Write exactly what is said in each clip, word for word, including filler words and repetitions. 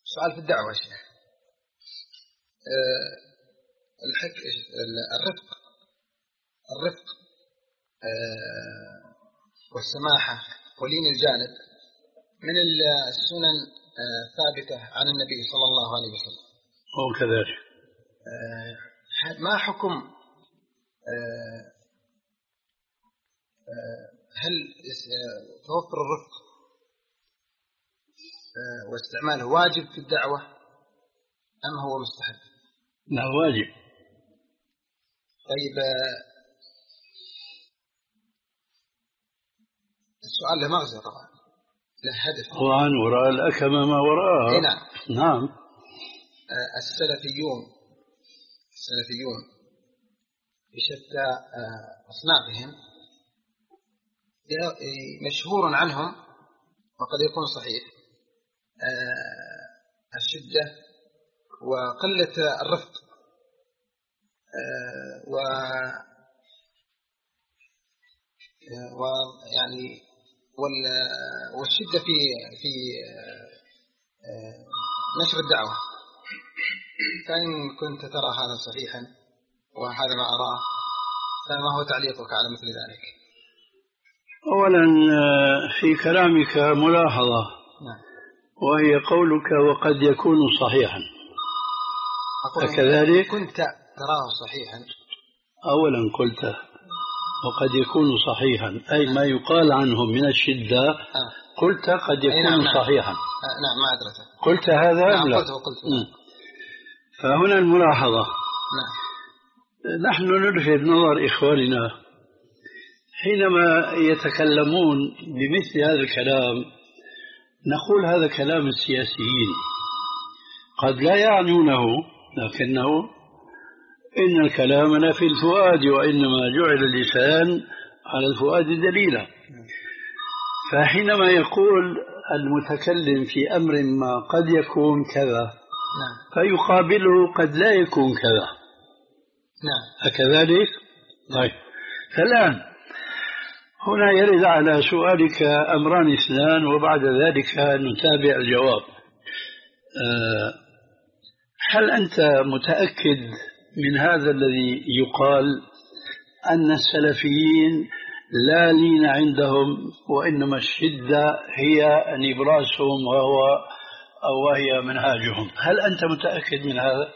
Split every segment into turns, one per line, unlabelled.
سؤال في الدعوة يا شيخ. أه الحك... الرفق الرفق أه والسماحة ولين الجانب من السنن الثابتة أه عن النبي صلى الله عليه وسلم.
هو كذلك.
أه ما حكم أه أه هل توفر الرفق أه واستعماله واجب في الدعوة أم هو مستحب؟
لا واجب.
طيب السؤال له مغزى طبعا، له هدف
طبعا، وراء الأكمة ما وراءها.
نعم.
نعم.
السلفيون السلفيون بشتى أصنافهم مشهور عنهم وقد يكون صحيح الشدة وقلة الرفق و ويعني والشدة في في نشر الدعوة. فإن كنت ترى هذا صحيحا وهذا ما أراه، فما هو تعليقك على مثل ذلك؟
أولا في كلامك ملاحظة،
نعم.
وهي قولك وقد يكون صحيحا.
أكذلك كنت تراه صحيحا.
أولا قلت وقد يكون صحيحا، أي ما يقال عنه من الشدة.
آه.
قلت قد يكون
نعم
صحيحا.
آه نعم ما أدرته.
قلت هذا.
نعم
لا.
قلت وقلت. نعم.
فهنا الملاحظة.
نعم.
نحن نلفت نظر إخواننا حينما يتكلمون بمثل هذا الكلام، نقول هذا كلام السياسيين قد لا يعنونه، لكنه إن الكلام لا في الفؤاد، وإنما جعل اللسان على الفؤاد دليلا. فحينما يقول المتكلم في أمر ما قد يكون كذا، فيقابله قد لا يكون كذا.
نعم.
أكذلك؟ طيب، فالآن هنا يرد على سؤالك أمران اثنان، وبعد ذلك نتابع الجواب. هل أنت متأكد من هذا الذي يقال أن السلفيين لا لين عندهم، وإنما الشدة هي نبراسهم وهو أو وهي منهاجهم؟ هل أنت متأكد من هذا؟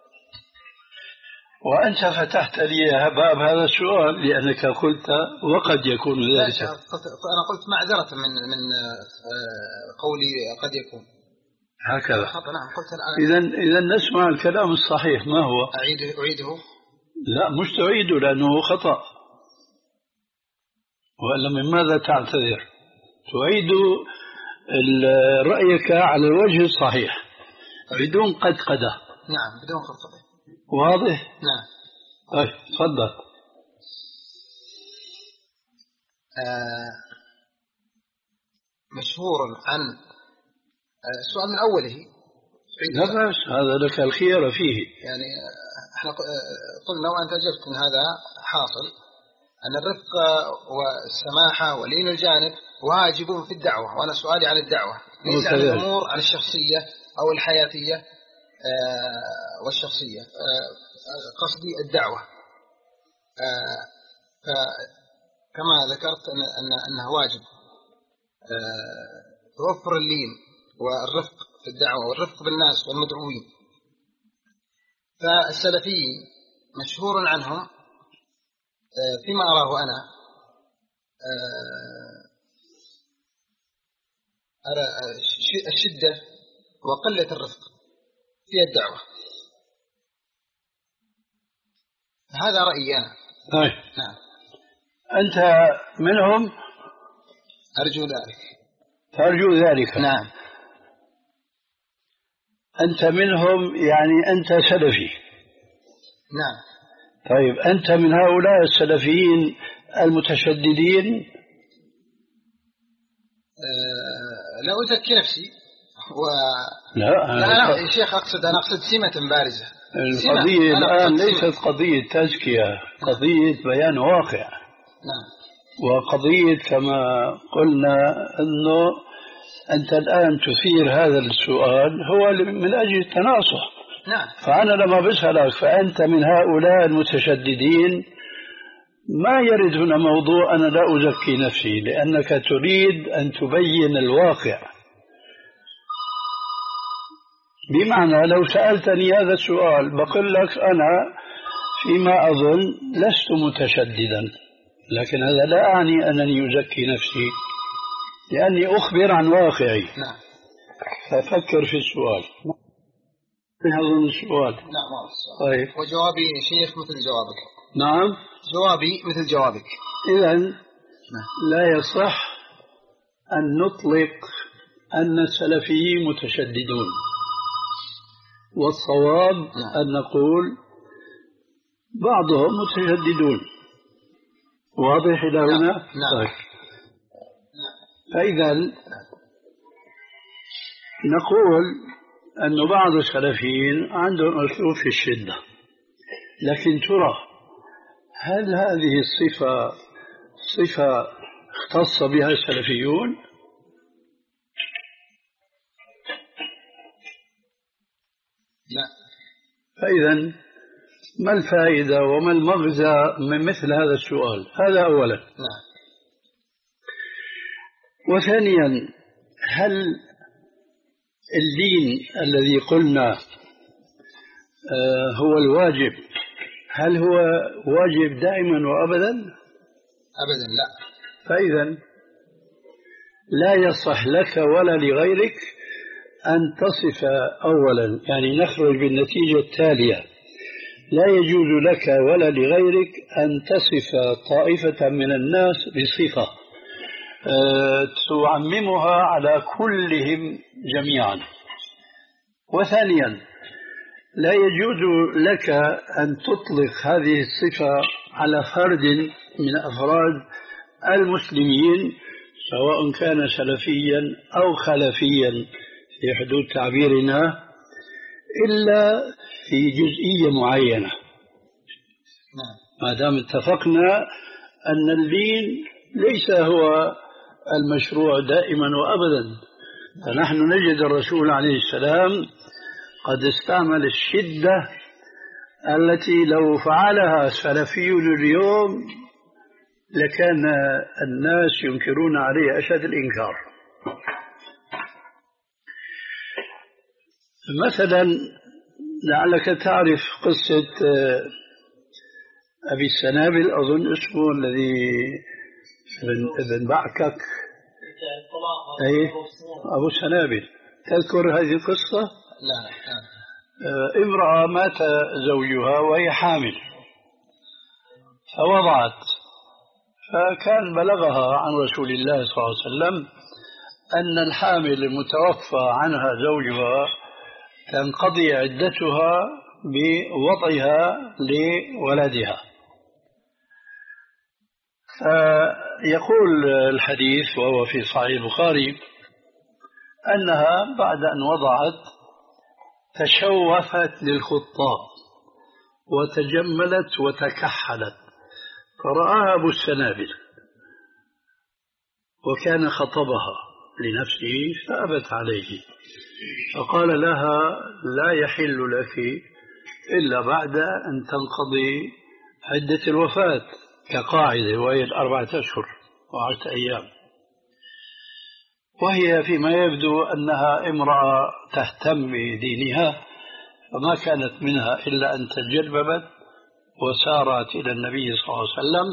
وأنت فتحت لي باب هذا السؤال لأنك قلت وقد يكون ذلك.
أنا قلت معذرة من من قولي قد يكون
هكذا.
نعم قلت
إذن إذن نسمع الكلام الصحيح ما هو؟
أعيده أعيده؟
لا مش تعيده لأنه خطأ، وإلا من ماذا تعتذر؟ تعيد رأيك على الوجه الصحيح بدون قد قدة.
نعم بدون قد قدة.
واضح؟
نعم.
طيب تفضل.
آه مشهور عن آه السؤال من أوله.
لا بأس، هذا لك الخيار فيه.
يعني احنا قلنا وأنت أجبت أن هذا حاصل، أن الرفق والسماحة ولين الجانب واجب في الدعوة، وأنا سؤالي عن الدعوة ليس عن الأمور عن الشخصية أو الحياتية آه والشخصية. آه قصدي الدعوة. آه كما ذكرت أن أن أنه واجب آه توفر اللين والرفق في الدعوة والرفق بالناس والمدعوين. فالسلفيين مشهور عنهم آه فيما أراه أنا آه أرى الشدة وقلة الرفق في الدعوة. هذا رأيي أنا.
طيب.
نعم.
أنت منهم؟
أرجو ذلك.
ترجو ذلك؟
نعم.
أنت منهم يعني أنت سلفي؟
نعم.
طيب أنت من هؤلاء السلفيين المتشددين؟
أه لا أزكي نفسي و...
لا
لا لا يا شيخ أقصد أنا أقصد سمة بارزة.
القضية الآن ليست قضية تزكية، قضية بيان واقع.
نعم.
وقضية كما قلنا أنه أنت الآن تثير هذا السؤال هو من أجل التناصح.
نعم.
فأنا لما بسألك فأنت من هؤلاء المتشددين، ما يرد هنا موضوع أنا لا أزكي نفسي، لأنك تريد أن تبين الواقع. بمعنى لو سألتني هذا السؤال بقول لك أنا فيما أظن لست متشددا، لكن هذا لا أعني أنني أزكي نفسي، لأني أخبر عن واقعي.
نعم.
ففكر في السؤال. أظن السؤال.
لا ما هو السؤال.
طيب.
وجوابي شيخ مثل جوابك.
نعم.
جوابي مثل جوابك.
إذن لا يصح أن نطلق أن السلفيين متشددون، والصواب نعم. أن نقول بعضهم متشددون. واضح إلى هنا؟
نعم. نعم.
فإذا نقول أن بعض السلفيين عندهم أسلوب في الشدة، لكن ترى هل هذه الصفة صفة اختص بها السلفيون؟
لا.
فإذا ما الفائدة وما المغزى من مثل هذا السؤال؟ هذا أولا.
نعم.
وثانيا، هل اللين الذي قلنا هو الواجب، هل هو واجب دائما وأبدا؟
أبدا لا.
فإذا لا يصح لك ولا لغيرك أن تصف أولا، يعني نخرج بالنتيجة التالية: لا يجوز لك ولا لغيرك أن تصف طائفة من الناس بصفة أه تعممها على كلهم جميعا. وثانيا، لا يجوز لك أن تطلق هذه الصفة على فرد من أفراد المسلمين، سواء كان سلفيا أو خلفيا في حدود تعبيرنا، إلا في جزئية معينة. ما دام اتفقنا أن اللين ليس هو المشروع دائما وأبدا، فنحن نجد الرسول عليه السلام قد استعمل الشدة التي لو فعلها سلفي اليوم لكان الناس ينكرون عليه أشد الإنكار. مثلا لعلك تعرف قصة أبي السنابل، أظن اسمه الذي ابن بعكك، أي أبو السنابل. تذكر هذه القصة؟
لا.
امرأة مات زوجها وهي حامل فوضعت، فكان بلغها عن رسول الله صلى الله عليه وسلم أن الحامل المتوفى عنها زوجها تنقضي عدتها بوضعها لولدها. فيقول الحديث وهو في صحيح البخاري أنها بعد أن وضعت تشوفت للخطاب وتجملت وتكحلت، فرآها أبو السنابل وكان خطبها لنفسه فأبت عليه، فقال لها: لا يحل لك إلا بعد أن تنقضي عدة الوفاة كقاعدة، وهي الأربعة أشهر وعشرة أيام. وهي فيما يبدو أنها امرأة تهتم بدينها، فما كانت منها إلا أن تجلببت وسارت إلى النبي صلى الله عليه وسلم،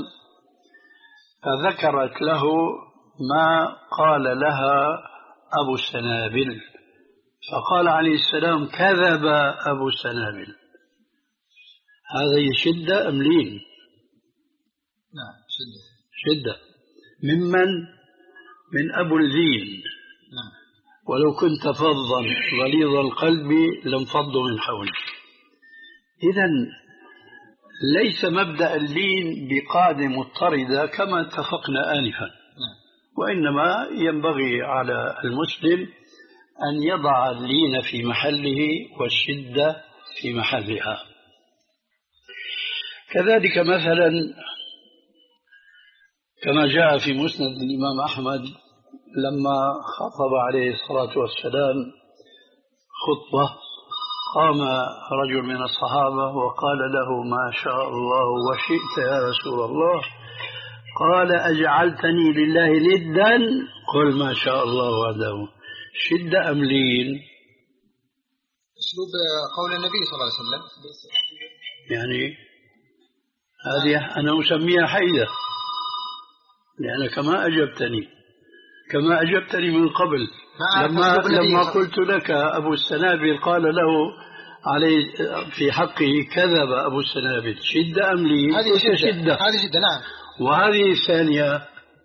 فذكرت له ما قال لها أبو السنابل، فقال عليه السلام: كذب أبو السنابل. هذه شدة أم لين؟
نعم شدة.
شدة. ممن؟ من أبو اللين.
نعم.
ولو كنت فظا غليظ القلب لانفضوا من حولك. إذن ليس مبدأ اللين بقاعدة مضطردة كما اتفقنا آنفا، وإنما ينبغي على المسلم أن يضع اللين في محله والشدة في محلها. كذلك مثلا كما جاء في مسند الإمام أحمد لما خطب عليه الصلاة والسلام خطبة قام رجل من الصحابة وقال له ما شاء الله وشئت يا رسول الله. قال أجعلتني لله ندا؟ قل ما شاء الله وحده. شدة أم لين؟
أسلوب قول النبي صلى الله عليه وسلم.
يعني هذه أنا أسميها حيدة، لأنك ما أجبتني كما أجبتني من قبل لما, لما قلت لك أبو السنابل قال له عليه في حقه كذب أبو السنابل. شدة أم لين؟
هذه شدة. شدة هذه شدة نعم.
وهذه الثانية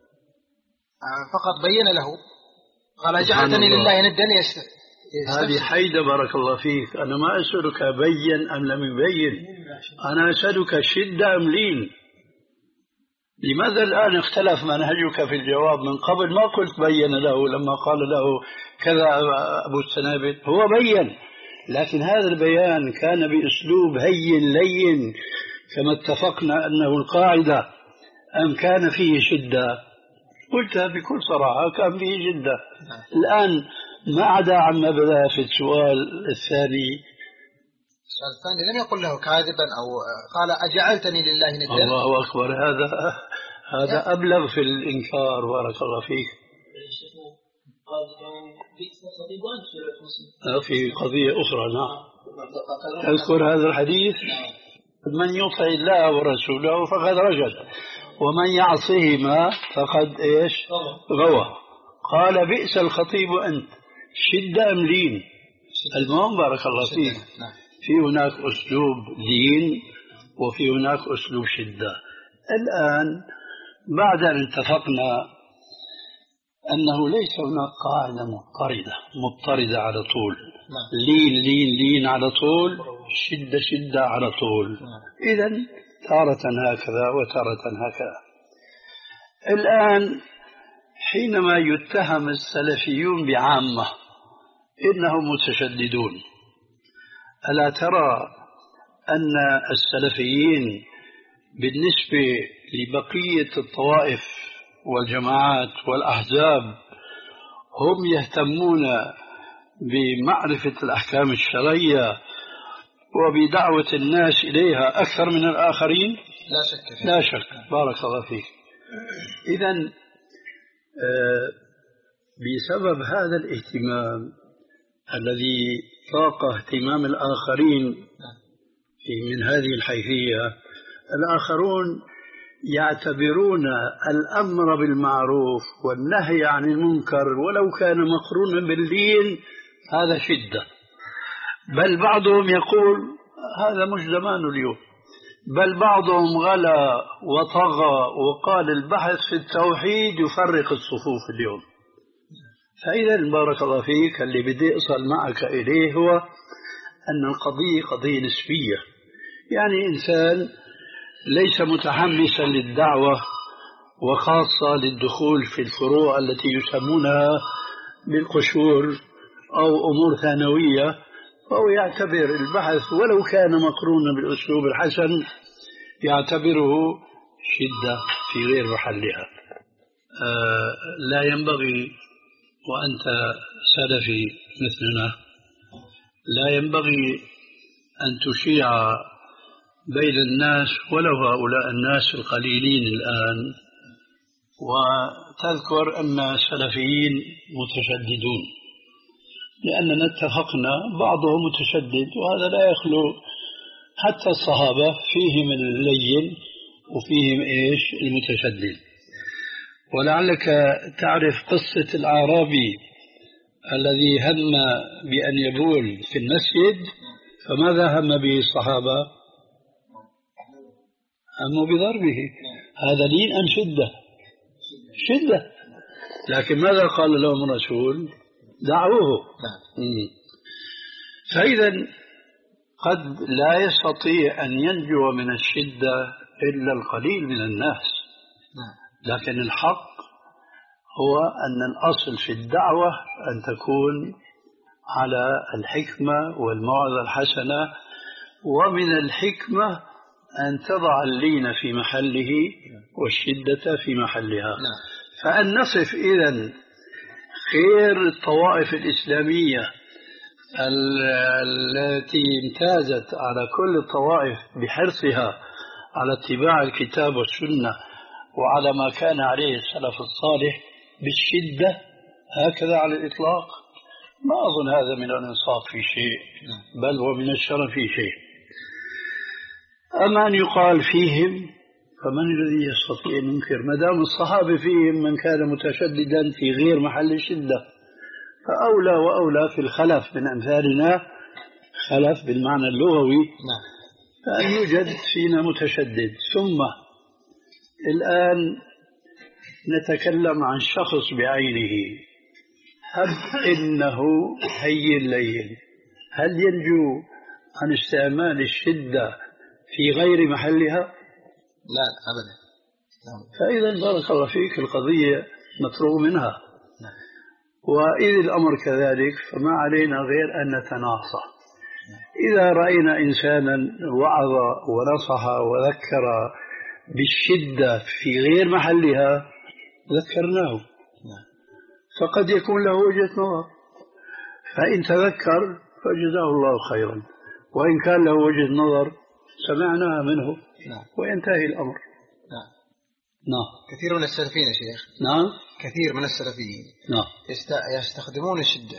فقط بين له قال جعلتني لله ندا.
هذه حيدة بارك الله فيك. أنا ما أسألك بين أم لم يبين، أنا أسألك شدة أم لين. لماذا الآن اختلف منهجك في الجواب؟ من قبل ما قلت بين له لما قال له كذا أبو السنابل، هو بين، لكن هذا البيان كان بأسلوب هين لين كما اتفقنا أنه القاعدة، أم كان فيه شدة؟ قلتها بكل صراحة كان فيه شدة. الآن ما عدا عما بدأ في السؤال الثاني.
السؤال الثاني لم يقل له كاذبا أو قال أجعلتني لله ندا.
الله أكبر، هذا هذا أبلغ في الإنكار بارك الله فيك. في قضية أخرى نعم أذكر هذا الحديث. من يطع الله ورسوله فقد رشد ومن يعصهما فقد إيش غوى. قال بئس الخطيب أنت. شدة أم لين؟ المهم بارك الله فيك في هناك أسلوب لين وفي هناك أسلوب شدة. الآن بعد أن اتفقنا أنه ليس هناك قاعدة مضطردة مضطردة على طول، لين لين لين على طول، شدة شدة على طول، إذن تارة هكذا وتارة هكذا. الآن حينما يتهم السلفيون بعامة إنهم متشددون، ألا ترى أن السلفيين بالنسبة لبقية الطوائف والجماعات والأحزاب هم يهتمون بمعرفة الأحكام الشرعية وبدعوة الناس إليها أكثر من الآخرين؟
لا شك فيه.
لا شك بارك الله فيك. إذن بسبب هذا الاهتمام الذي فاق اهتمام الآخرين في من هذه الحيثية، الآخرون يعتبرون الأمر بالمعروف والنهي عن المنكر ولو كان مقرونا باللين هذا شدة. بل بعضهم يقول هذا مش زمان اليوم، بل بعضهم غلا وطغى وقال البحث في التوحيد يفرق الصفوف اليوم. فإذا بارك الله فيك اللي بدي أصل معك إليه هو أن القضية قضية نسبية، يعني إنسان ليس متحمسا للدعوة وخاصة للدخول في الفروع التي يسمونها بالقشور أو أمور ثانوية، فهو يعتبر البحث ولو كان مقرونا بالأسلوب الحسن يعتبره شدة في غير محلها. آه لا ينبغي وأنت سلفي مثلنا لا ينبغي أن تشيع بين الناس ولو هؤلاء الناس القليلين الآن وتذكر أن السلفيين متشددون، لأننا اتفقنا بعضهم متشدد وهذا لا يخلو حتى الصحابة فيهم اللين وفيهم إيش المتشدد. ولعلك تعرف قصة الأعرابي الذي هم بأن يبول في المسجد، فماذا هم به الصحابة؟ هموا بضربه. هذا لين أم شدة؟ شدة. لكن ماذا قال لهم الرسول؟ دعوه. فإذا قد لا يستطيع أن ينجو من الشدة إلا القليل من الناس، لكن الحق هو أن الأصل في الدعوة أن تكون على الحكمة والموعظة الحسنة، ومن الحكمة أن تضع اللين في محله والشدة في محلها. فأن نصف إذن غير الطوائف الإسلامية التي امتازت على كل الطوائف بحرصها على اتباع الكتاب والسنة وعلى ما كان عليه السلف الصالح بالشدة هكذا على الإطلاق، ما أظن هذا من الإنصاف في شيء، بل ومن الشرف في شيء. أما أن يقال فيهم فمن الذي يستطيع أن ينكر؟ ما دام الصحابة فيهم من كان متشددا في غير محل الشدة، فأولى وأولى في الخلف من أمثالنا، خلف بالمعنى اللغوي، فأن يوجد فينا متشدد. ثم الآن نتكلم عن شخص بعينه، هب إنه هين لين، هل ينجو عن استعمال الشدة في غير محلها؟
لا أبدا.
فإذا بارك الله فيك القضية مفروغ منها. وإذ الأمر كذلك فما علينا غير أن نتناصح. إذا رأينا إنسانا وعظ ونصح وذكر بالشدة في غير محلها ذكرناه، فقد يكون له وجهة نظر، فإن تذكر فجزاه الله خيرا، وإن كان له وجهة نظر سمعناها منه وينتهي الأمر.
نعم.
نعم.
كثير من السلفيين يا شيخ،
نعم،
كثير من السلفيين
نعم
يستخدمون الشدة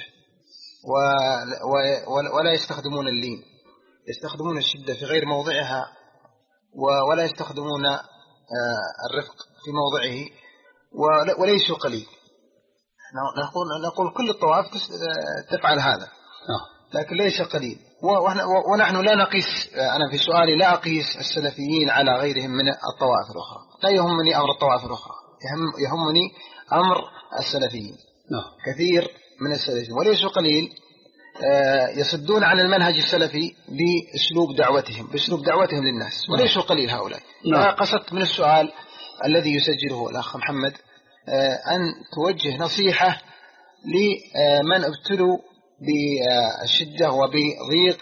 ولا يستخدمون اللين، يستخدمون الشدة في غير موضعها ولا يستخدمون الرفق في موضعه، وليسوا قليل. نقول نقول كل الطوائف تفعل هذا، لكن ليس قليل. ونحن لا نقيس، أنا في سؤالي لا أقيس السلفيين على غيرهم من الطوائف الأخرى، لا يهمني أمر الطوائف الأخرى، يهمني أمر السلفيين. كثير من السلفيين وليسوا قليل يصدون عن المنهج السلفي بأسلوب دعوتهم بأسلوب دعوتهم للناس، وليسوا قليل هؤلاء. قصدت من السؤال الذي يسجله الأخ محمد أن توجه نصيحة لمن ابتلوا بالشدة وبضيق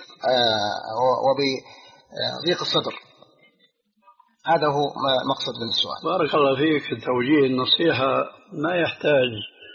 وبضيق الصدر. هذا هو مقصد من السؤال.
بارك الله فيك. توجيه النصيحة ما يحتاج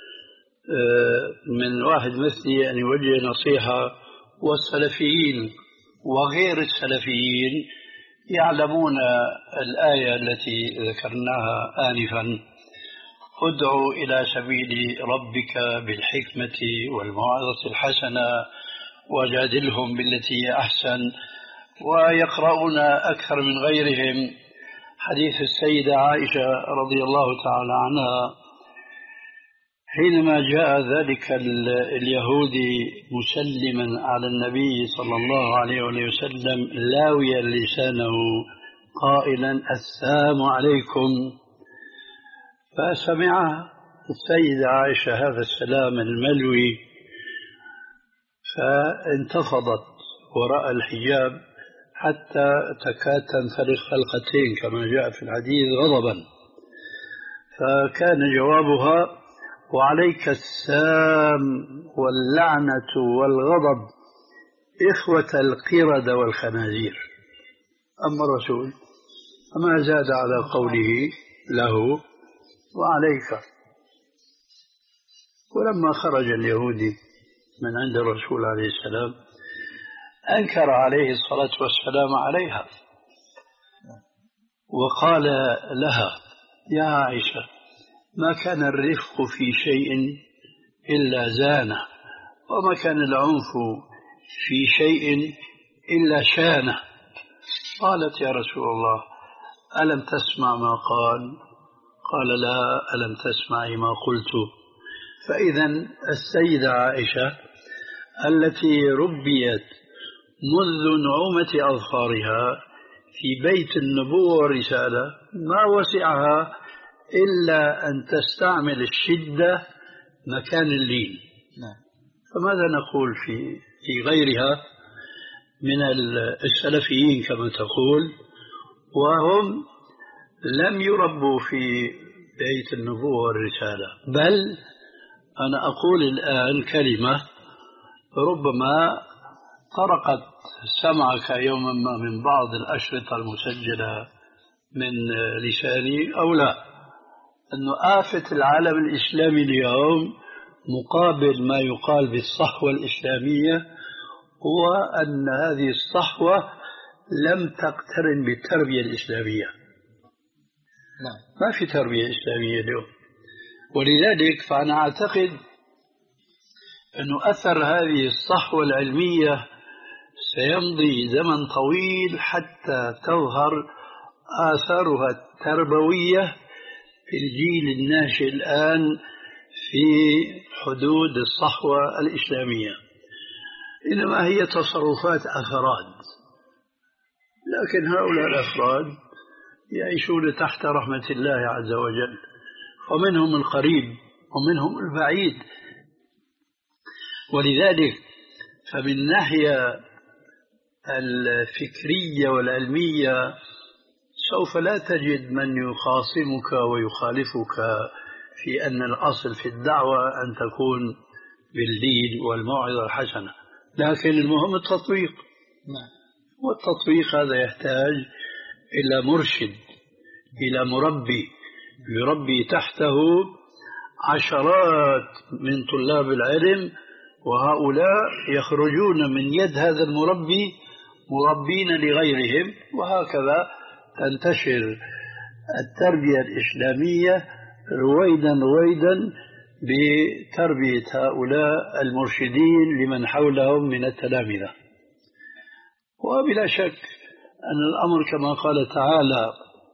من واحد مثلي أن يوجه نصيحة، والسلفيين وغير السلفيين يعلمون الآية التي ذكرناها آنفا: ادعوا إلى سبيل ربك بالحكمة والموعظة الحسنة وجادلهم بالتي هي أحسن. ويقرؤون أكثر من غيرهم حديث السيدة عائشة رضي الله تعالى عنها حينما جاء ذلك اليهودي مسلما على النبي صلى الله عليه وسلم لاويا لسانه قائلا: السلام عليكم. فسمع السيدة عائشة هذا السلام الملوي فانتفضت وراء الحجاب حتى تكاد تنفرق خلقتين كما جاء في الحديث غضبا. فكان جوابها: وعليك السام واللعنة والغضب إخوة القردة والخنازير. أما الرسول فما زاد على قوله له وعليك. ولما خرج اليهودي من عند الرسول عليه السلام أنكر عليه الصلاة والسلام عليها وقال لها: يا عائشة، ما كان الرفق في شيء إلا زانه، وما كان العنف في شيء إلا شانه. قالت: يا رسول الله، ألم تسمع ما قال؟ قال: لا، ألم تسمعي ما قلت؟ فإذا السيدة عائشة التي ربيت منذ نعومة أظفارها في بيت النبوة والرسالة ما وسعها إلا أن تستعمل الشدة مكان اللين. فماذا نقول في في غيرها من السلفيين كما تقول، وهم لم يربوا في بيت النبوة والرسالة؟ بل أنا أقول الآن كلمة ربما طرقت سمعك يوما ما من بعض الأشرطة المسجلة من لساني أو لا، أنه آفة العالم الإسلامي اليوم مقابل ما يقال بالصحوة الإسلامية هو أن هذه الصحوة لم تقترن بالتربية الإسلامية.
نعم.
ما في تربية إسلامية اليوم، ولذلك فأنا أعتقد أن أثر هذه الصحوة العلمية سيمضي زمن طويل حتى تظهر آثارها التربوية في الجيل الناشئ الآن في حدود الصحوة الإسلامية، إنما هي تصرفات أفراد، لكن هؤلاء الأفراد يعيشون تحت رحمة الله عز وجل، ومنهم القريب ومنهم البعيد. ولذلك فمن الناحية الفكرية والعلمية سوف لا تجد من يخاصمك ويخالفك في أن الأصل في الدعوة أن تكون بالدين والموعظة الحسنة، لكن المهم التطبيق. والتطبيق هذا يحتاج إلى مرشد، إلى مربي يربي تحته عشرات من طلاب العلم، وهؤلاء يخرجون من يد هذا المربي مربين لغيرهم، وهكذا تنتشر التربية الإسلامية رويدا رويدا بتربية هؤلاء المرشدين لمن حولهم من التلامذة. وبلا شك أن الأمر كما قال تعالى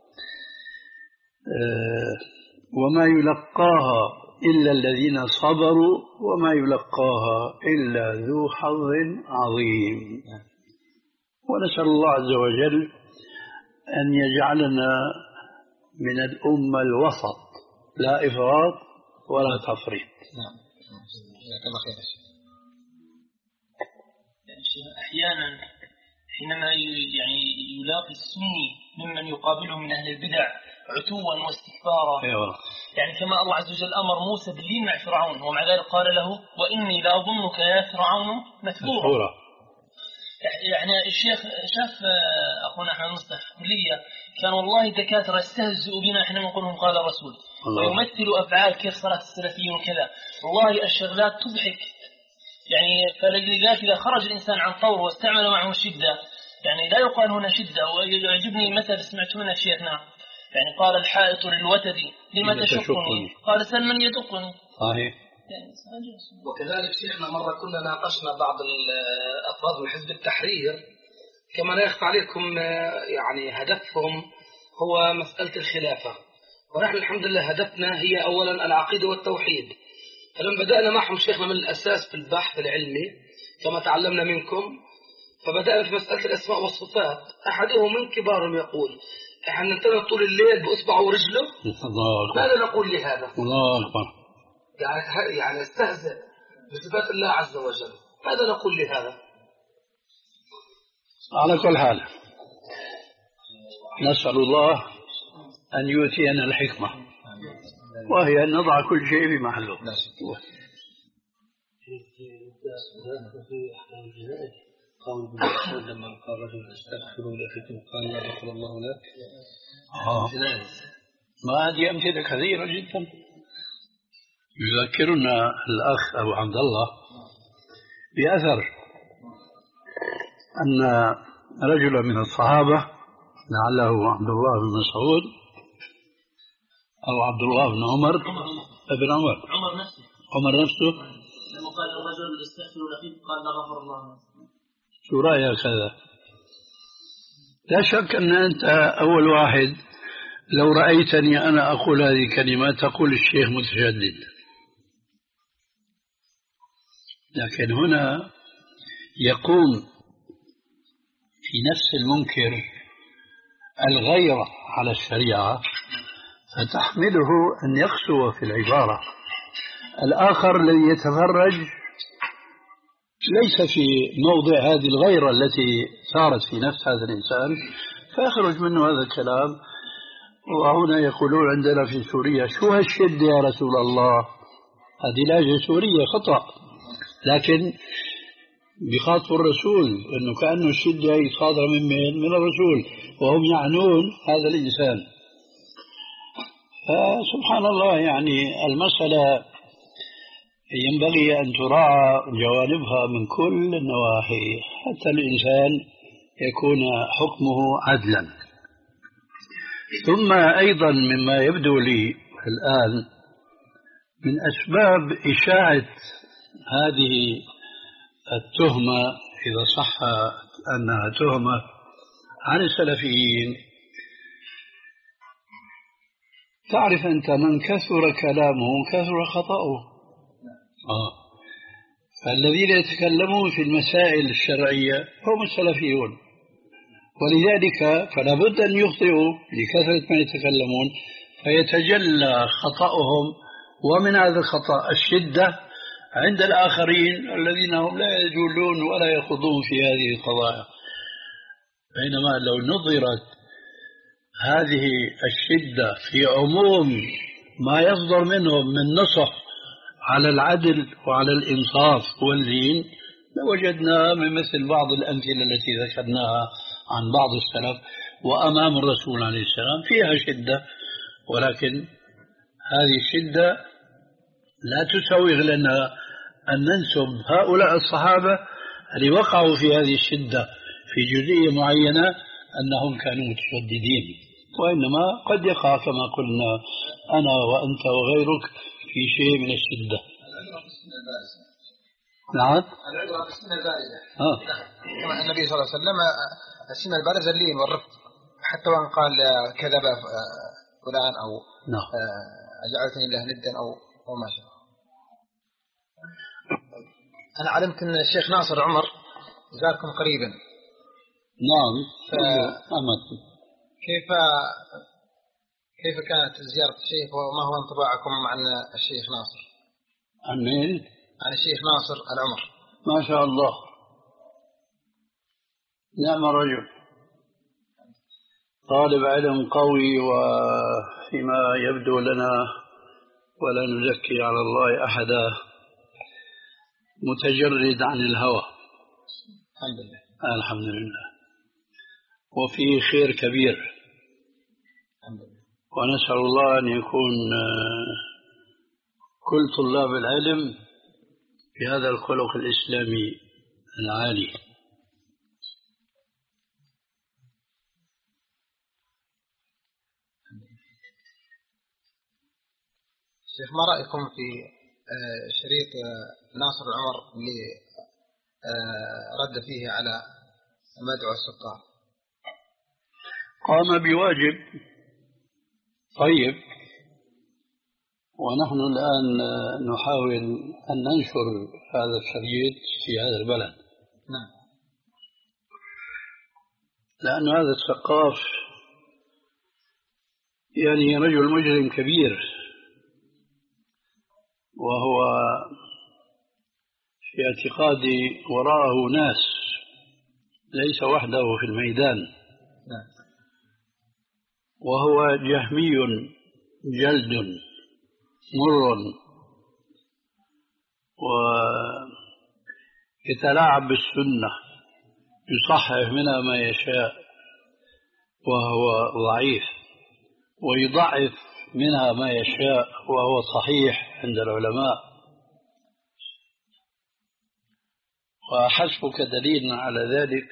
وما يلقاها إلا الذين صبروا وما يلقاها إلا ذو حظ عظيم. ونسأل الله عز وجل أن يجعلنا من الأمة الوسط، لا إفراط ولا تفريط.
نعم. جزاك الله خير.
أحيانا حينما يعني يلاقي السني ممن يقابله من أهل البدع عتوا واستكبارا،
أيوة.
يعني كما الله عز وجل أمر موسى باللين مع فرعون، ومع ذلك قال له وإني لأظنك يا فرعون مثبورا. يعني الشيخ شاف أخونا أحمد مصطفى كلية كان والله دكاترة يستهزئوا بنا حينما نقول لهم قال الرسول، ويمثلوا أفعال كيف صلاة السلفيين وكذا. والله الشغلات تضحك، يعني فلذلك إذا خرج الإنسان عن طور واستعمل معه الشدة، يعني لا يقال هنا شدة. ويعجبني مثل سمعت من شيخنا، يعني قال الحائط للوتد لما تشقني، قال سل من يدقني.
صحيح.
وكذلك شيخنا مرة كنا ناقشنا بعض الأفراد من حزب التحرير، كما لا يخفى عليكم يعني هدفهم هو مسألة الخلافة، ونحن الحمد لله هدفنا هي أولا العقيدة والتوحيد. فلما بدأنا معهم شيخنا من الأساس في البحث العلمي كما تعلمنا منكم، فبدأنا في مسألة الأسماء والصفات. أحدهم من كبارهم يقول احنا ننتبه طول الليل بأصبعه ورجله، ماذا نقول لهذا؟
الله أكبر.
يعني يعني استهزئ بصفات الله عز وجل، ماذا نقول لهذا؟
على كل حال نسأل الله أن يؤتينا الحكمة، وهي أن نضع كل شيء في محله.
قول بالرسول لما قال رجل استغفروا لأخيكم قال لا غفر الله لك.
آه. ما هذه أمثلة كثيرة جدا. يذكرنا الأخ أبو عبد الله بأثر أن رجلا من الصحابة لعله عبد الله بن مسعود أو عبد الله بن عمر ابن عمر
عمر نفسه
عمر نفسه
لما قال الرجل استغفروا لأخيكم قال لا غفر الله لك.
شو رأيك هذا؟ لا شك أن أنت أول واحد لو رأيتني أنا أقول هذه الكلمات تقول الشيخ متشدد، لكن هنا يقوم في نفس المنكر الغيرة على الشريعة فتحمله أن يقسو في العبارة. الآخر الذي يتفرج ليس في موضع هذه الغيرة التي صارت في نفس هذا الإنسان، فيخرج منه هذا الكلام. وهنا يقولون عندنا في سوريا شو هالشد يا رسول الله، هذه لهجة سورية خطأ، لكن بخاطب الرسول أنه كأنه الشدة هي صادرة من من من الرسول، وهم يعنون هذا الإنسان. فسبحان الله، يعني المسألة ينبغي أن تراعى جوانبها من كل النواحي حتى الإنسان يكون حكمه عدلا. ثم أيضا مما يبدو لي الآن من أسباب إشاعة هذه التهمة، إذا صح أنها تهمة، عن السلفيين، تعرف أنت من كثر كلامه كثر خطأه. آه. فالذين يتكلمون في المسائل الشرعية هم السلفيون، ولذلك فلا بد أن يخطئوا لكثرة ما يتكلمون فيتجلى خطأهم، ومن هذا الخطأ الشدة عند الآخرين الذين هم لا يجولون ولا يخوضون في هذه القضايا. بينما لو نظرت هذه الشدة في عموم ما يصدر منهم من نصح على العدل وعلى الإنصاف والدين لوجدنا من مثل بعض الأمثلة التي ذكرناها عن بعض السلف وأمام الرسول عليه السلام فيها شدة، ولكن هذه الشدة لا تسوغ لنا أن ننسب هؤلاء الصحابة اللي وقعوا في هذه الشدة في جزئية معينة أنهم كانوا متشددين، وإنما قد يقع كما قلنا أنا وأنت وغيرك في شيء من الشدة. نعم،
العبرة بالسنة البارزة.
آه.
كما النبي صلى الله عليه وسلم السنة البارزة اللين والرفق، حتى وان قال كذب فلان أو
نعم
أجعلتني له ندا أو أو ما شاء. أنا علمت أن الشيخ ناصر عمر زاركم قريبا.
نعم.
ف... كيف كيف كانت زيارة الشيخ وما هو انطباعكم عن الشيخ ناصر؟
عن مين؟
عن الشيخ ناصر العمر.
ما شاء الله، نعم رجل، طالب علم قوي، وفيما يبدو لنا ولا نزكي على الله أحدا متجرد عن الهوى.
الحمد لله.
الحمد لله، وفيه خير كبير.
الحمد لله.
ونسأل الله أن يكون كل طلاب العلم في هذا الخلق الإسلامي العالي.
شيخ، ما رأيكم في شريط ناصر العمر اللي رد فيه على مدعو السقاط؟
قام بواجب طيب، ونحن الآن نحاول أن ننشر هذا الشريط في هذا البلد.
نعم.
لأن هذا السقاف يعني رجل مجرم كبير، وهو في اعتقادي وراءه ناس، ليس وحده في الميدان.
نعم.
وهو جهمي جلد مر، ويتلاعب بالسنة، يصحح منها ما يشاء وهو ضعيف، ويضعف منها ما يشاء وهو صحيح عند العلماء. وحسبك دليل على ذلك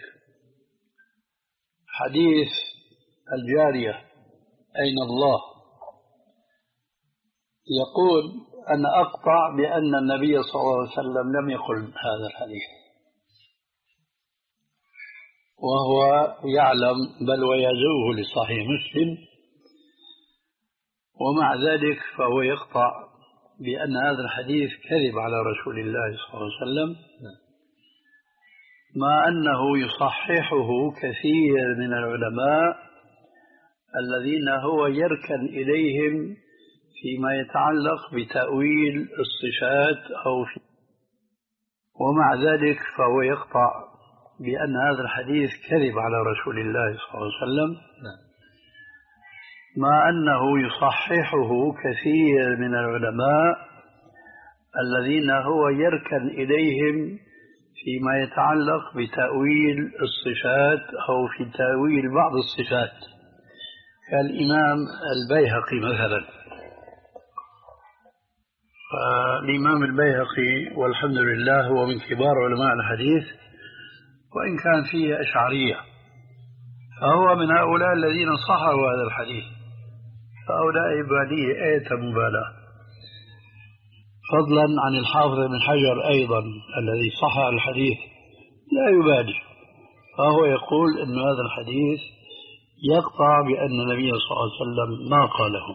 حديث الجارية أين الله، يقول أنا أقطع بأن النبي صلى الله عليه وسلم لم يقل هذا الحديث، وهو يعلم بل ويزوه لصحيح مسلم، ومع ذلك فهو يقطع بأن هذا الحديث كذب على رسول الله صلى الله عليه وسلم، مع أنه يصححه كثير من العلماء الذين هو يركن إليهم فيما يتعلق بتأويل الصفات أو في، ومع ذلك فهو يقطع بأن هذا الحديث كذب على رسول الله صلى الله عليه وسلم، مع أنه يصححه كثير من العلماء الذين هو يركن إليهم فيما يتعلق بتأويل الصفات أو في تأويل بعض الصفات، كالإمام البيهقي مثلا. فالإمام البيهقي والحمد لله هو من كبار علماء الحديث، وإن كان فيه أشعرية، فهو من هؤلاء الذين صححوا هذا الحديث، فهؤلاء يباليه أية مبالاة، فضلا عن الحافظ بن حجر أيضا الذي صحح الحديث لا يبالي، فهو يقول أن هذا الحديث يقطع بأن النبي صلى الله عليه وسلم ما قاله.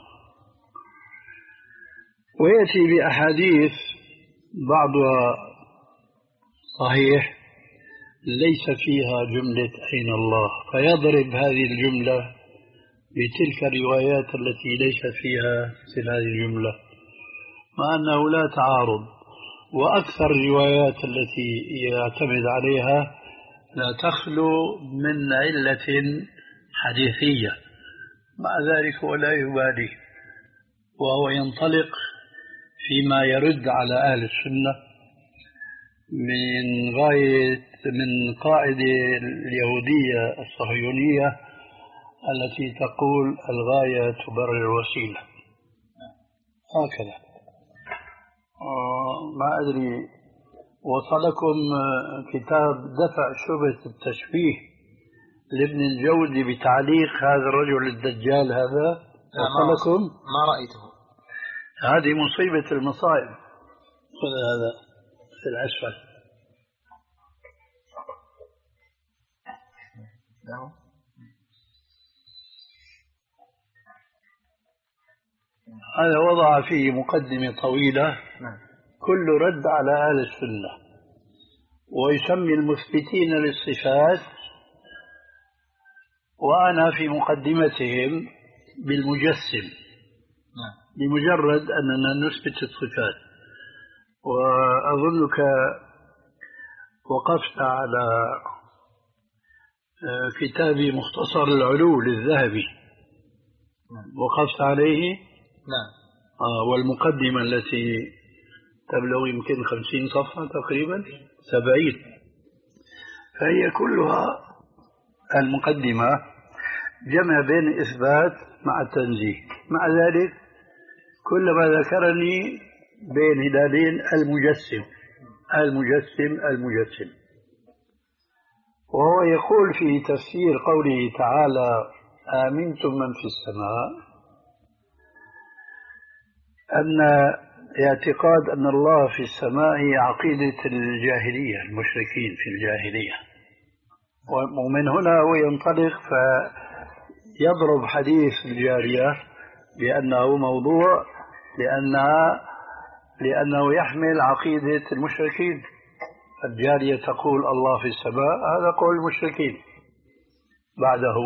ويأتي بأحاديث بعضها صحيح ليس فيها جملة أين الله، فيضرب هذه الجملة بتلك الروايات التي ليس فيها مثل هذه الجملة، مع أنه لا تعارض. وأكثر الروايات التي يعتمد عليها لا تخلو من علة حديثية، مع ذلك هو لا يبالي، وهو ينطلق فيما يرد على أهل السنة من غاية من قاعدة اليهودية الصهيونية التي تقول الغاية تبرر الوسيلة، هكذا. ما أدري وصلكم كتاب دفع شبهة التشبيه لابن الجوزي بتعليق هذا الرجل الدجال هذا؟ وصلكم؟
ما رأيته.
هذه مصيبة المصائب. خذ هذا في الأسفل. هذا وضع فيه مقدمة طويلة كل رد على أهل السنة، ويسمي المثبتين للصفات، وأنا في مقدمتهم بالمجسم بمجرد أننا نثبت الصفات. وأظنك وقفت على كتاب مختصر العلول للذهبي، وقفت عليه.
نعم.
آه والمقدمة التي تبلغ يمكن خمسين صفحة تقريبا، سبعين، فهي كلها المقدمة جمع بين الإثبات مع التنزيه. مع ذلك كلما ذكرني بين هلالين المجسم المجسم المجسم وهو يقول في تفسير قوله تعالى آمنتم من في السماء أن اعتقاد أن الله في السماء هي عقيدة الجاهلية، المشركين في الجاهلية. ومن هنا هو ينطلق فيضرب حديث الجارية بأنه موضوع، لأنها لأنه يحمل عقيدة المشركين. الجارية تقول الله في السماء، هذا قول المشركين. بعده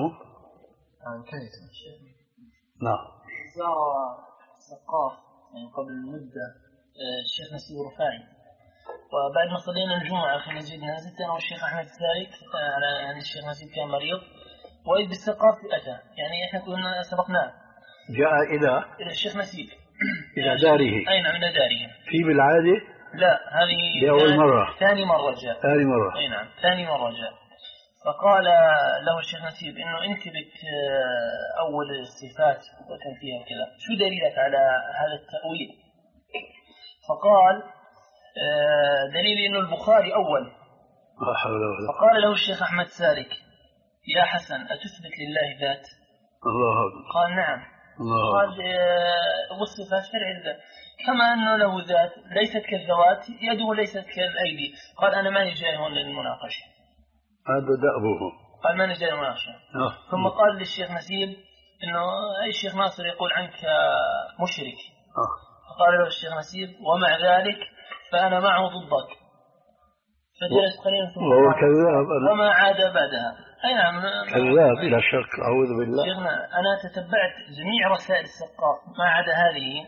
نعم.
سقاف يعني قبل مدة الشيخ نسيب رفاعي، وبعد ما صلينا الجمعة أخي نزيد نزلت أنا والشيخ أحمد الثالث على أن الشيخ نسيب كان مريض، وإذ بالسقاف أتى، يعني إحنا كنا سبقناه،
جاء إلى
إلى الشيخ نسيب
إلى داره.
أي نعم إلى داره.
في بالعادة؟
لا، هذه
لأول مرة.
ثاني مرة جاء.
ثاني مرة.
أي نعم ثاني مرة جاء. فقال له الشيخ نسيب إنه أنت بك أول الصفات وتنفيها وكذا، شو دليلك على هذا التأويل؟ فقال دليل إنه البخاري أول. فقال له الشيخ أحمد سالك يا حسن أتثبت لله ذات؟
الله.
قال نعم.
الله.
قال والصفات فرع الذات، كما أنه له ذات ليست كالذوات، يده ليست كالأيدي. قال أنا ماني جاي هون للمناقشة،
هذا دأبه.
قال ما نجي المناقشة. ثم قال للشيخ نسيب إنه أي الشيخ ناصر يقول عنك مشرك.
أه.
فقال له الشيخ نسيب ومع ذلك فأنا معه ضدك. فجلس قليلا ثم
وهو كذاب.
وما عاد بعدها. أي نعم
كذاب بلا شك، أعوذ بالله.
شيخنا أنا تتبعت جميع رسائل السقاف ما عدا هذه،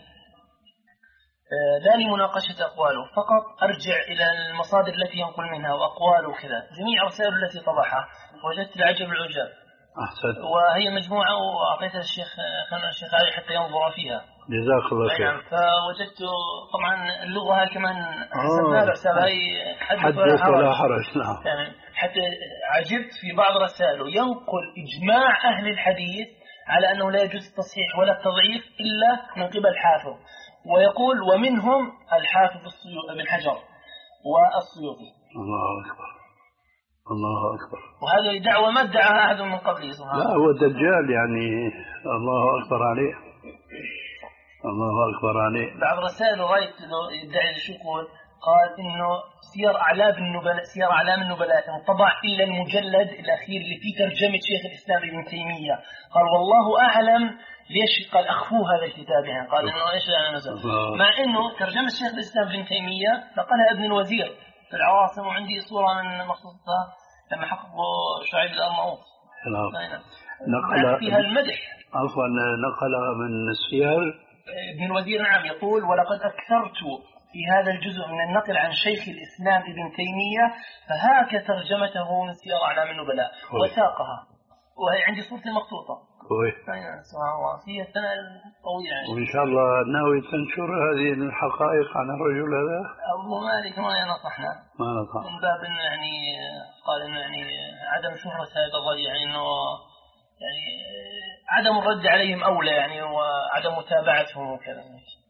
لا لمناقشة أقواله، فقط أرجع إلى المصادر التي ينقل منها وأقواله كذا. جميع رسائل التي طبعها وجدت العجب العجاب.
أحسن.
وهي مجموعة وأعطيتها الشيخ خلنا الشيخ علي حتى ينظر فيها.
جزاك الله خير.
نعم. فوجدت طبعا اللغة كمان حسبنا له حساب هي
حدث ولا حرج. نعم.
يعني حتى عجبت في بعض رسائله ينقل إجماع أهل الحديث على أنه لا يجوز التصحيح ولا التضعيف إلا من قبل حافظ، ويقول ومنهم الحافظ ابن حجر والسيوطي.
الله أكبر الله أكبر.
وهذه دعوة ما ادعاها أحد من قبله.
لا هو دجال يعني. الله أكبر عليه الله أكبر عليه.
بعض رسائل رايت يدعي شو يقول؟ قال إنه سير أعلام النبلاء سير أعلام النبلاء طبع إلا المجلد الأخير اللي فيه ترجمة شيخ الإسلام ابن تيمية. قال والله أعلم ليش قال أخفوه هذا الكتاب يعني. قال إنه إيش يعني نزل مع إنه ترجمة شيخ الإسلام ابن تيمية نقلها ابن الوزير في العواصم، وعندي صورة من مخطوطة لما حققوا شعيب الأرناؤوط
نقل
فيها المدح.
عفوا نقل من السير
ابن الوزير نعم يقول ولقد أكثرت في هذا الجزء من النقل عن شيخ الإسلام ابن تيمية فهاك ترجمته من سير أعلام النبلاء وساقها، وهي عندي صورة مخطوطة. سبحان الله فيها السنة الطويلة يعني.
وإن شاء الله ناوي تنشر هذه الحقائق عن الرجل هذا؟
أبو مالك ما ينصحنا
ما نصح
من باب إنه يعني قال إنه يعني عدم شهرة هذا الرجل يعني إنه يعني عدم الرد عليهم أولى يعني وعدم متابعتهم وكذا.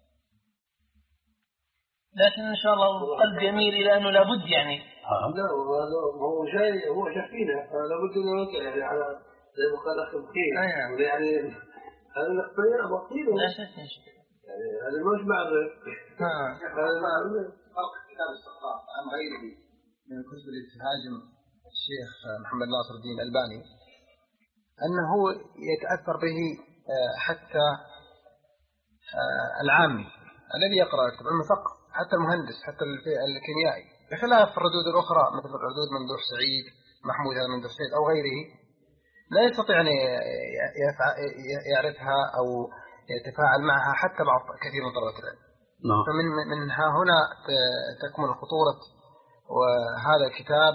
لكن إن شاء الله القلب يميل إلى أنه لابد يعني.
لا هو شيء هو شفينا لابد أن نوقع يعني على زي ما قال أخي بخير يعني هذا الاختيار بسيط
لا شك
يعني هذا مش معرف.
هذا فرق كتاب السقاف عن غيره من الكتب اللي تهاجم الشيخ محمد ناصر الدين الألباني أنه يتأثر به حتى العامي الذي يقرأ يكتب المثقف حتى المهندس حتى الكيميائي، بخلاف الردود الأخرى مثل الردود ممدوح سعيد محمود هذا ممدوح سعيد أو غيره لا يستطيع أن يعرفها أو يتفاعل معها حتى بعض كثير من طلبة العلم. فمن منها هنا تكمن خطورة وهذا الكتاب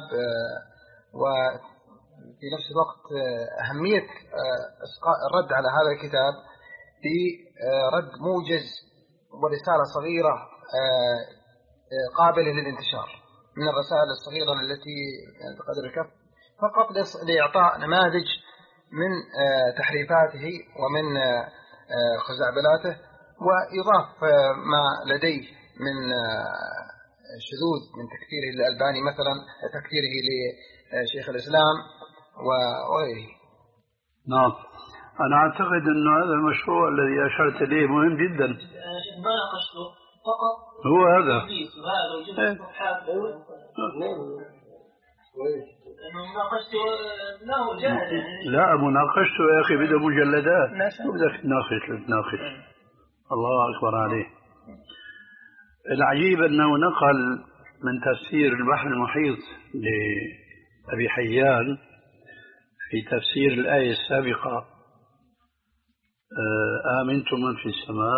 وفي نفس الوقت أهمية الرد على هذا الكتاب برد موجز ورسالة صغيرة قابلة للانتشار من الرسائل الصغيرة التي بقدر الكف فقط لإعطاء نماذج من تحريفاته ومن خزعبلاته، ويضاف ما لديه من شذوذ من تكفيره للألباني مثلا تكفيره لشيخ الإسلام وغيره.
نعم أنا أعتقد أن هذا المشروع الذي أشرت إليه مهم جدا.
ما ناقشته فقط
هو هذا لا مناقشته يا أخي بدأ مجلدات بدك تناقش تناقش. الله أكبر عليه. العجيب أنه نقل من تفسير البحر المحيط لأبي حيان في تفسير الآية السابقة آمنتم من في السماء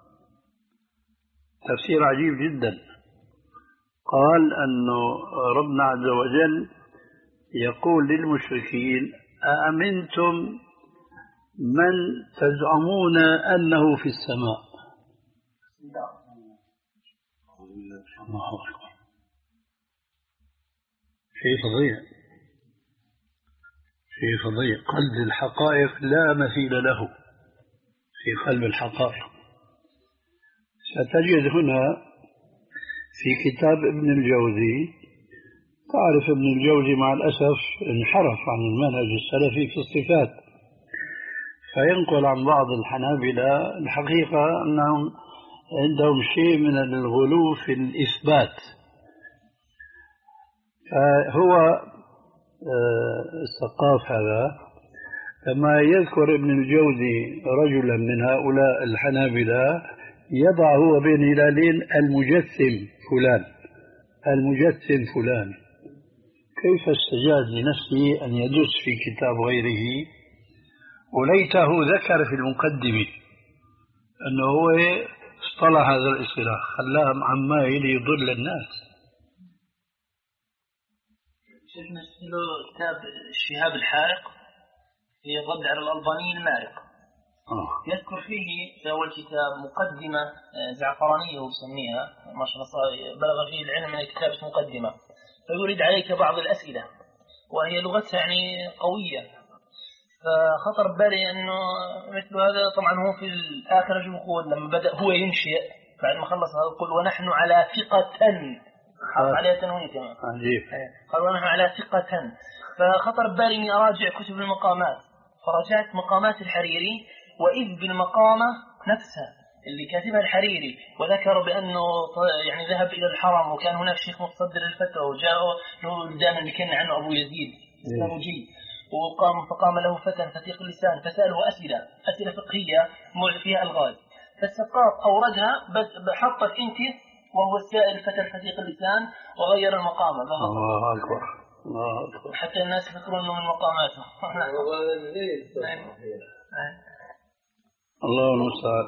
تفسير عجيب جدا. قال أنه ربنا عز وجل يقول للمشركين أأمنتم من تزعمون أنه في السماء. الله أكبر شيء فظيع شيء فظيع. قلب الحقائق لا مثيل له في قلب الحقائق. ستجد هنا في كتاب ابن الجوزي، تعرف ابن الجوزي مع الأسف انحرف عن المنهج السلفي في الصفات، فينقل عن بعض الحنابلة الحقيقة أنهم عندهم شيء من الغلو في الإثبات. فهو السقاف هذا لما يذكر ابن الجوزي رجلا من هؤلاء الحنابلة يضع هو بين هلالين المجسم فلان المجسم فلان. كيف استجاز لنفسه أن يدس في كتاب غيره؟ وليته ذكر في المقدمة أنه هو اصطلح هذا الاصطلاح خلاه عمال يضل الناس.
شفنا له كتاب الشهاب الحارق في الرد على الألباني المارق.
آه.
يذكر فيه في أول كتاب مقدمة زعفرانية وسميها ما شاء الله بلغ فيه العلم من الكتاب مقدمة، فيريد عليك بعض الأسئلة وهي لغتها يعني قوية، فخطر بالي أنه مثل هذا طبعا هو في الآخر يقول لما بدأ هو ينشئ بعد ما خلص هذا يقول ونحن على ثقة، حط عليها تنوين كمان
عجيب.
قال ونحن على ثقة. فخطر ببالي إني أراجع كتب المقامات، فرجعت مقامات الحريري، وإذ بالمقامة نفسها اللي كاتبها الحريري وذكر بأنه يعني ذهب إلى الحرم وكان هناك شيخ متصدر الفتوى وجاءه دائما اللي كان عنه أبو يزيد السنوجي، وقام فقام له فتى فتيق اللسان فسأله أسئلة أسئلة فقهية فيها ألغاز، فالسقاط أوردها بس بحطت أنت وهو السائل فتى فتيق اللسان وغير المقامة.
الله أكبر الله أكبر.
حتى الناس يفكرون أنه من مقاماته.
الله المستعان.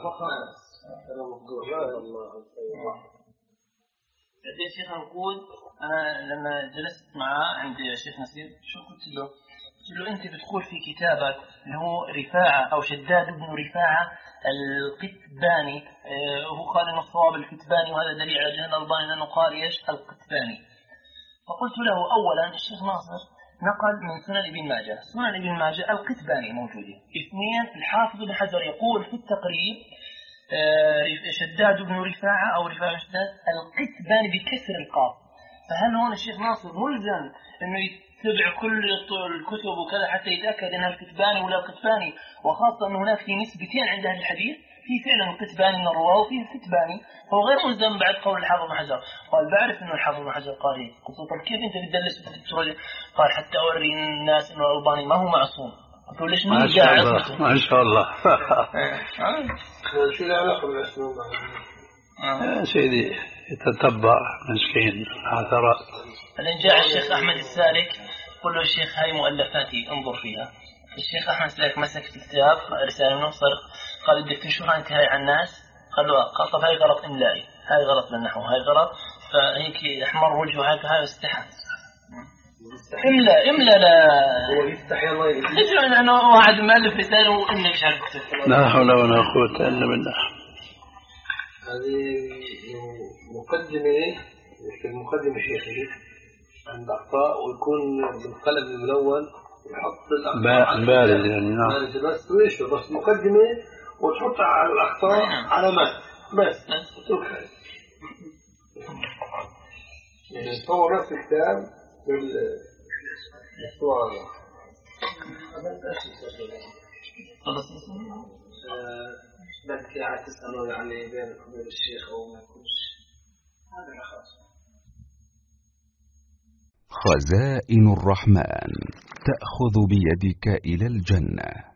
بعدين شيخ نقول أنا لما جلست معه عند شيخ نسير شو قلت له؟ قلت له أنت بتقول في كتابك اللي هو رفاعة أو شداد بن رفاعة القتباني، هو قال إنه الصواب الكتباني وهذا دليل على جهل الألباني لأنه قال إيش القتباني. فقلت له أولا الشيخ ناصر نقل من سنن ابن ماجه، سنن ابن ماجه القتباني موجودة. اثنين الحافظ بن حجر يقول في التقريب شداد بن رفاعة أو رفاعة شداد القتباني بكسر القاف. فهل هون الشيخ ناصر ملزم إنه يتبع كل الكتب وكذا حتى يتأكد أنها القتباني ولا القتباني، وخاصة أنه هناك في نسبتين عند أهل الحديث، في فعلا القتباني من الرواة وفي القتباني، فهو غير ملزم بعد قول الحافظ بن حجر. قال بعرف إنه الحافظ بن حجر قال هيك. قلت طب كيف أنت بتدلس بتقول؟ قال حتى أوري الناس إنه الألباني ما هو معصوم. قلت له ليش
ما شاء الله ما شاء الله.
شو العلاقة بالأسماء؟
يا سيدي يتتبع مسكين عثرات.
بعدين جاء الشيخ أحمد السالك قل له الشيخ هاي مؤلفاتي انظر فيها. الشيخ أحمد السالك مسك كتاب رسالة منه صرخ قال بدك تنشرها أنت هاي على الناس؟ قال له قال طب هاي غلط إملائي، هاي غلط بالنحو، هاي غلط. فهيك أحمر وجهه هيك هاي استحى إملا إملا لا
هو يستحي الله يجزيه.
ليش لأنه واحد مؤلف رسالة وإنه مش عارف يكتب.
لا حول ولا قوة إلا بالله.
هذه مقدمة المقدمة شيخي عند أخطاء ويكون بالقلم الملون ويحط الأخطاء
بارز يعني نعم
بارز بس ويش بس مقدمة وتحط على الأخطاء علامات بس اتركها. يعني صور نفس الكتاب بالصور بدك يعني تسأله يعني بينك وبين الشيخ أو ما يكونش هذا خاص.
خزائن الرحمن تأخذ بيدك إلى الجنة.